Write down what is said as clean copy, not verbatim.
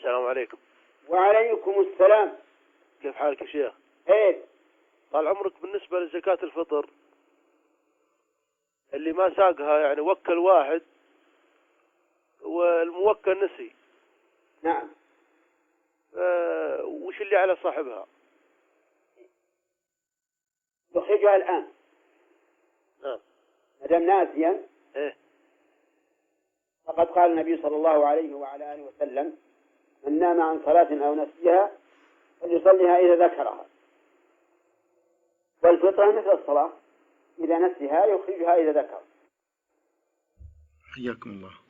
السلام عليكم. وعليكم السلام. كيف حالك يا شيخ؟ ايه. طال عمرك، بالنسبة لزكاة الفطر اللي ما ساقها يعني وكل واحد والموكل نسي. نعم. وش اللي على صاحبها؟ يخرجها الآن. نعم. مدام ناسيا. ايه. فقد قال النبي صلى الله عليه وعلى آله وسلم: من نام عن صلاة أو نسيها فليصليها إذا ذكرها. والفطرة مثل الصلاة، إذا نسيها يخرجها إذا ذكر. حياكم الله.